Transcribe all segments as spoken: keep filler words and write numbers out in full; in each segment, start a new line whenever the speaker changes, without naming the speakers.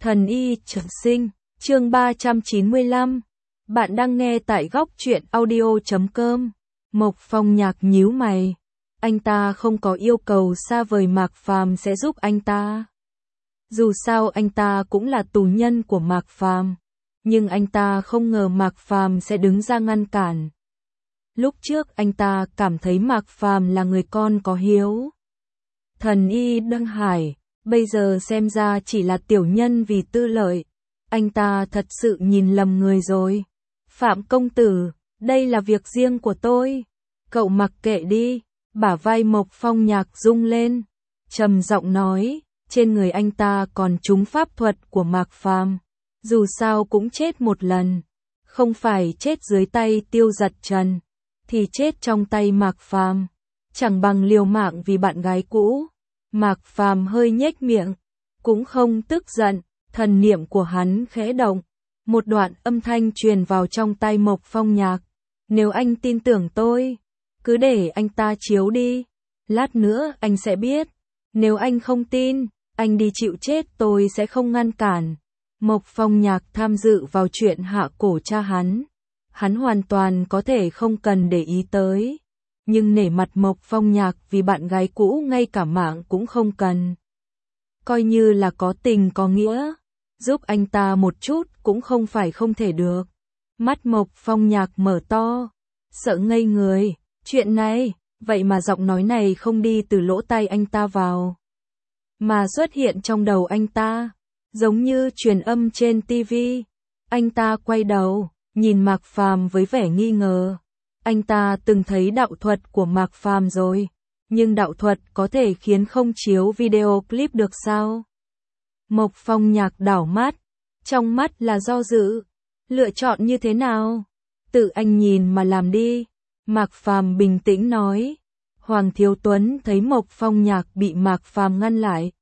Thần y trường sinh, chương ba trăm chín mươi lăm. Bạn đang nghe tại góc truyện audio chấm com. Mộc Phong Nhạc nhíu mày. Anh ta không có yêu cầu xa vời Mạc Phàm sẽ giúp anh ta. Dù sao anh ta cũng là tù nhân của Mạc Phàm, nhưng anh ta không ngờ Mạc Phàm sẽ đứng ra ngăn cản. Lúc trước anh ta cảm thấy Mạc Phàm là người con có hiếu. Thần y Đăng Hải, bây giờ xem ra chỉ là tiểu nhân vì tư lợi. Anh ta thật sự nhìn lầm người rồi. Phạm công tử, đây là việc riêng của tôi. Cậu mặc kệ đi. Bả vai Mộc Phong Nhạc rung lên, trầm giọng nói, trên người anh ta còn trúng pháp thuật của Mạc Phàm, dù sao cũng chết một lần, không phải chết dưới tay Tiêu Dật Trần, thì chết trong tay Mạc Phàm, chẳng bằng liều mạng vì bạn gái cũ. Mạc Phàm hơi nhếch miệng, cũng không tức giận, thần niệm của hắn khẽ động, một đoạn âm thanh truyền vào trong tai Mộc Phong Nhạc, nếu anh tin tưởng tôi, cứ để anh ta chiếu đi, lát nữa anh sẽ biết, nếu anh không tin, anh đi chịu chết tôi sẽ không ngăn cản. Mộc Phong Nhạc tham dự vào chuyện hạ cổ cha hắn, hắn hoàn toàn có thể không cần để ý tới, nhưng nể mặt Mộc Phong Nhạc vì bạn gái cũ ngay cả mạng cũng không cần. Coi như là có tình có nghĩa, giúp anh ta một chút cũng không phải không thể được. Mắt Mộc Phong Nhạc mở to, sợ ngây người. Chuyện này, vậy mà giọng nói này không đi từ lỗ tai anh ta vào, mà xuất hiện trong đầu anh ta, giống như truyền âm trên tivi. Anh ta quay đầu, nhìn Mạc Phàm với vẻ nghi ngờ. Anh ta từng thấy đạo thuật của Mạc Phàm rồi, nhưng đạo thuật có thể khiến không chiếu video clip được sao? Mộc Phong Nhạc đảo mắt, trong mắt là do dự, lựa chọn như thế nào? Tự anh nhìn mà làm đi. Mạc Phàm bình tĩnh nói. Hoàng Thiếu Tuấn thấy Mộc Phong Nhạc bị Mạc Phàm ngăn lại.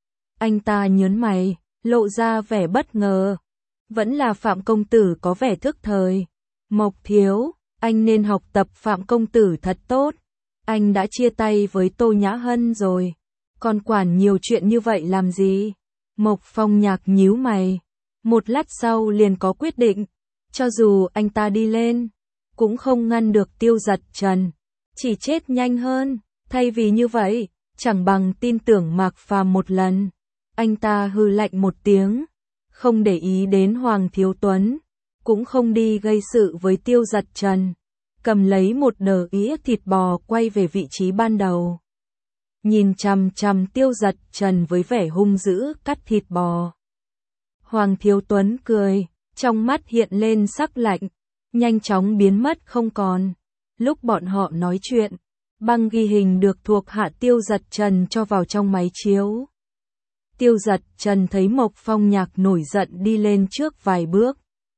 Anh ta nhớn mày, lộ ra vẻ bất ngờ. Vẫn là Phạm công tử có vẻ thức thời. Mộc Thiếu, anh nên học tập Phạm công tử thật tốt. Anh đã chia tay với Tô Nhã Hân rồi, còn quản nhiều chuyện như vậy làm gì? Mộc Phong Nhạc nhíu mày, một lát sau liền có quyết định. Cho dù anh ta đi lên, cũng không ngăn được Tiêu Dật Trần, chỉ chết nhanh hơn. Thay vì như vậy, chẳng bằng tin tưởng Mạc Phàm một lần. Anh ta hừ lạnh một tiếng, không để ý đến Hoàng Thiếu Tuấn, cũng không đi gây sự với Tiêu Dật Trần, cầm lấy một đờ ĩa thịt bò quay về vị trí ban đầu. Nhìn chằm chằm Tiêu Dật Trần với vẻ hung dữ cắt thịt bò. Hoàng Thiếu Tuấn cười, trong mắt hiện lên sắc lạnh, nhanh chóng biến mất không còn. Lúc bọn họ nói chuyện, băng ghi hình được thuộc hạ Tiêu Dật Trần cho vào trong máy chiếu. Tiêu Dật Trần thấy Mộc Phong Nhạc nổi giận đi lên trước vài bước,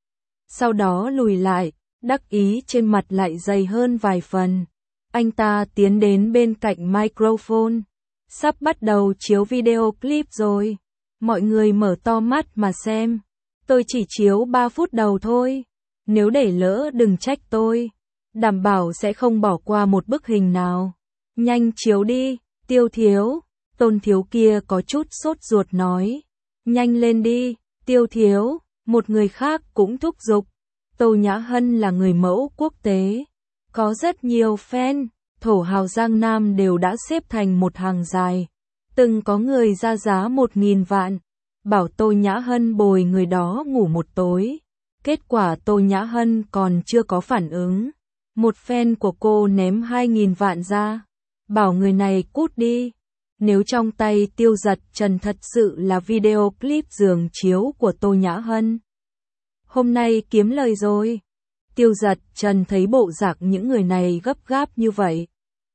sau đó lùi lại, đắc ý trên mặt lại dày hơn vài phần. Anh ta tiến đến bên cạnh microphone. Sắp bắt đầu chiếu video clip rồi. Mọi người mở to mắt mà xem. Tôi chỉ chiếu ba phút đầu thôi. Nếu để lỡ đừng trách tôi. Đảm bảo sẽ không bỏ qua một bức hình nào. Nhanh chiếu đi, Tiêu Thiếu. Tôn Thiếu kia có chút sốt ruột nói. Nhanh lên đi, Tiêu Thiếu. Một người khác cũng thúc giục. Tô Nhã Hân là người mẫu quốc tế, có rất nhiều fan, thổ hào Giang Nam đều đã xếp thành một hàng dài. Từng có người ra giá một nghìn vạn, bảo Tô Nhã Hân bồi người đó ngủ một tối. Kết quả Tô Nhã Hân còn chưa có phản ứng. Một fan của cô ném hai nghìn vạn ra, bảo người này cút đi. Nếu trong tay Tiêu Dật Trần thật sự là video clip giường chiếu của Tô Nhã Hân, hôm nay kiếm lời rồi. Tiêu Dật Trần thấy bộ dạng những người này gấp gáp như vậy,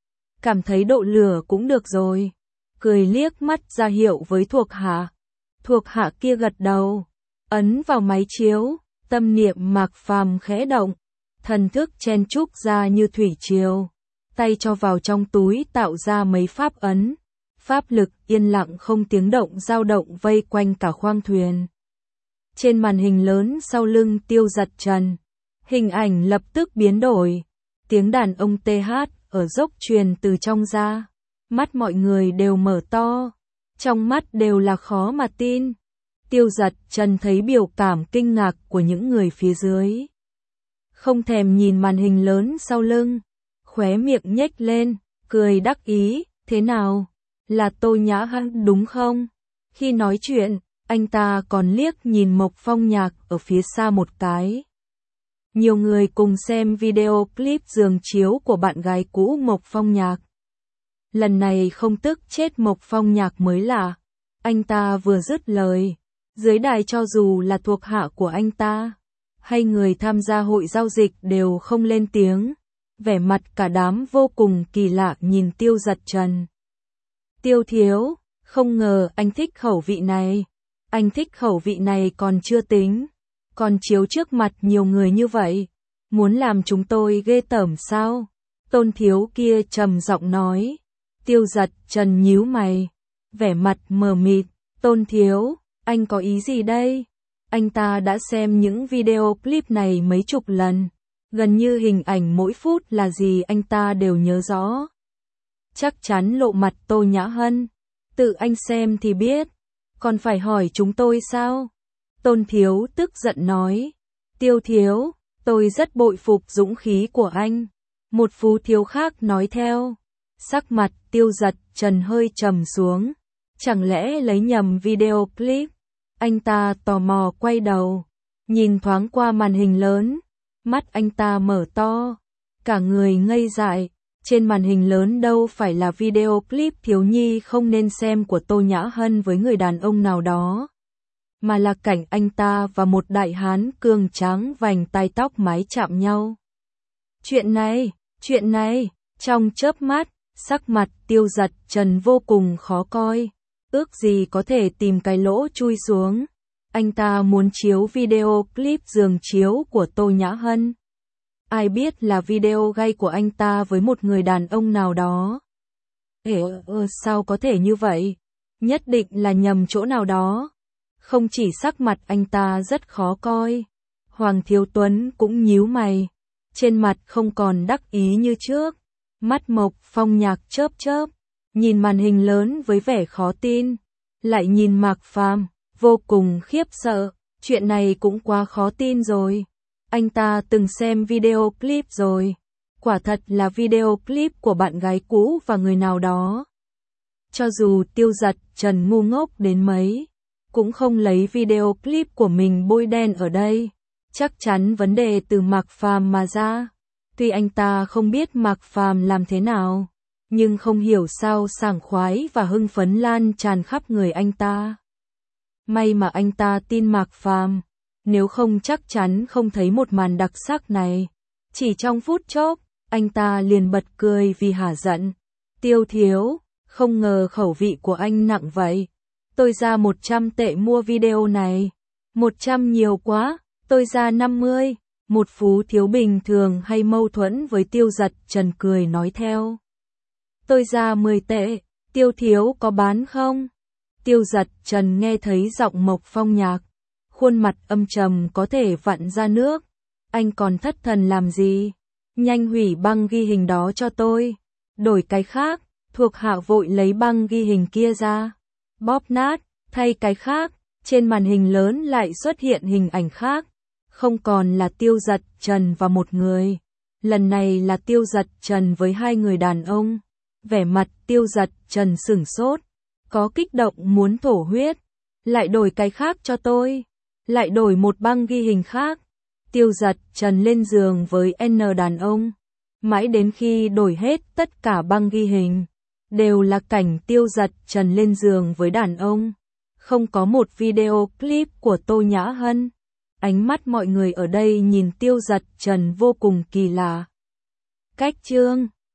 cảm thấy độ lửa cũng được rồi, cười liếc mắt ra hiệu với thuộc hạ. Thuộc hạ kia gật đầu, ấn vào máy chiếu, tâm niệm Mạc Phàm khẽ động, thần thức chen chúc ra như thủy triều, tay cho vào trong túi tạo ra mấy pháp ấn, pháp lực yên lặng không tiếng động dao động vây quanh cả khoang thuyền. Trên màn hình lớn sau lưng Tiêu Dật Trần, hình ảnh lập tức biến đổi, tiếng đàn ông tê hát ở dốc truyền từ trong ra, mắt mọi người đều mở to, trong mắt đều là khó mà tin. Tiêu Giật Trần thấy biểu cảm kinh ngạc của những người phía dưới. Không thèm nhìn màn hình lớn sau lưng, khóe miệng nhếch lên, cười đắc ý, thế nào? Là Tô Nhã Hân đúng không? Khi nói chuyện, anh ta còn liếc nhìn Mộc Phong Nhạc ở phía xa một cái. Nhiều người cùng xem video clip giường chiếu của bạn gái cũ Mộc Phong Nhạc. Lần này không tức chết Mộc Phong Nhạc mới lạ. Anh ta vừa dứt lời, dưới đài cho dù là thuộc hạ của anh ta, hay người tham gia hội giao dịch đều không lên tiếng. Vẻ mặt cả đám vô cùng kỳ lạ nhìn Tiêu Giật Trần. Tiêu thiếu, không ngờ anh thích khẩu vị này. Anh thích khẩu vị này còn chưa tính, còn chiếu trước mặt nhiều người như vậy. Muốn làm chúng tôi ghê tởm sao? Tôn thiếu kia trầm giọng nói. Tiêu Giật Trần nhíu mày, vẻ mặt mờ mịt. Tôn thiếu, anh có ý gì đây? Anh ta đã xem những video clip này mấy chục lần. Gần như hình ảnh mỗi phút là gì anh ta đều nhớ rõ. Chắc chắn lộ mặt Tô Nhã Hân. Tự anh xem thì biết. Còn phải hỏi chúng tôi sao? Tôn thiếu tức giận nói. Tiêu thiếu, tôi rất bội phục dũng khí của anh. Một phú thiếu khác nói theo. Sắc mặt Tiêu Giật Trần hơi trầm xuống. Chẳng lẽ lấy nhầm video clip? Anh ta tò mò quay đầu, nhìn thoáng qua màn hình lớn. Mắt anh ta mở to, cả người ngây dại. Trên màn hình lớn đâu phải là video clip thiếu nhi không nên xem của Tô Nhã Hân với người đàn ông nào đó, mà là cảnh anh ta và một đại hán cường tráng vành tai tóc mái chạm nhau. Chuyện này, chuyện này, trong chớp mắt, sắc mặt Tiêu Giật Trần vô cùng khó coi. Ước gì có thể tìm cái lỗ chui xuống. Anh ta muốn chiếu video clip giường chiếu của Tô Nhã Hân. Ai biết là video gay của anh ta với một người đàn ông nào đó. Ê, ờ, sao có thể như vậy? Nhất định là nhầm chỗ nào đó. Không chỉ sắc mặt anh ta rất khó coi, Hoàng Thiếu Tuấn cũng nhíu mày. Trên mặt không còn đắc ý như trước. Mắt Mộc Phong Nhạc chớp chớp, nhìn màn hình lớn với vẻ khó tin. Lại nhìn Mạc Phàm, vô cùng khiếp sợ. Chuyện này cũng quá khó tin rồi. Anh ta từng xem video clip rồi. Quả thật là video clip của bạn gái cũ và người nào đó. Cho dù Tiêu Giật Trần ngu ngốc đến mấy, cũng không lấy video clip của mình bôi đen ở đây. Chắc chắn vấn đề từ Mạc Phàm mà ra. Tuy anh ta không biết Mạc Phàm làm thế nào, nhưng không hiểu sao sảng khoái và hưng phấn lan tràn khắp người anh ta. May mà anh ta tin Mạc Phàm, nếu không chắc chắn không thấy một màn đặc sắc này. Chỉ trong phút chốc, anh ta liền bật cười vì hả giận. Tiêu thiếu, không ngờ khẩu vị của anh nặng vậy. Tôi ra một trăm tệ mua video này. một trăm nhiều quá, tôi ra năm mươi. Một phú thiếu bình thường hay mâu thuẫn với Tiêu Giật Trần cười nói theo. Tôi ra mười tệ, Tiêu thiếu có bán không? Tiêu Giật Trần nghe thấy giọng Mộc Phong Nhạc, khuôn mặt âm trầm có thể vặn ra nước. Anh còn thất thần làm gì? Nhanh hủy băng ghi hình đó cho tôi. Đổi cái khác. Thuộc hạ vội lấy băng ghi hình kia ra, bóp nát, thay cái khác. Trên màn hình lớn lại xuất hiện hình ảnh khác. Không còn là Tiêu Giật Trần và một người. Lần này là Tiêu Giật Trần với hai người đàn ông. Vẻ mặt Tiêu Giật Trần sửng sốt, có kích động muốn thổ huyết. Lại đổi cái khác cho tôi. Lại đổi một băng ghi hình khác. Tiêu Giật Trần lên giường với N đàn ông. Mãi đến khi đổi hết tất cả băng ghi hình, đều là cảnh Tiêu Giật Trần lên giường với đàn ông. Không có một video clip của Tô Nhã Hân. Ánh mắt mọi người ở đây nhìn Tiêu Giật Trần vô cùng kỳ lạ. Cách chương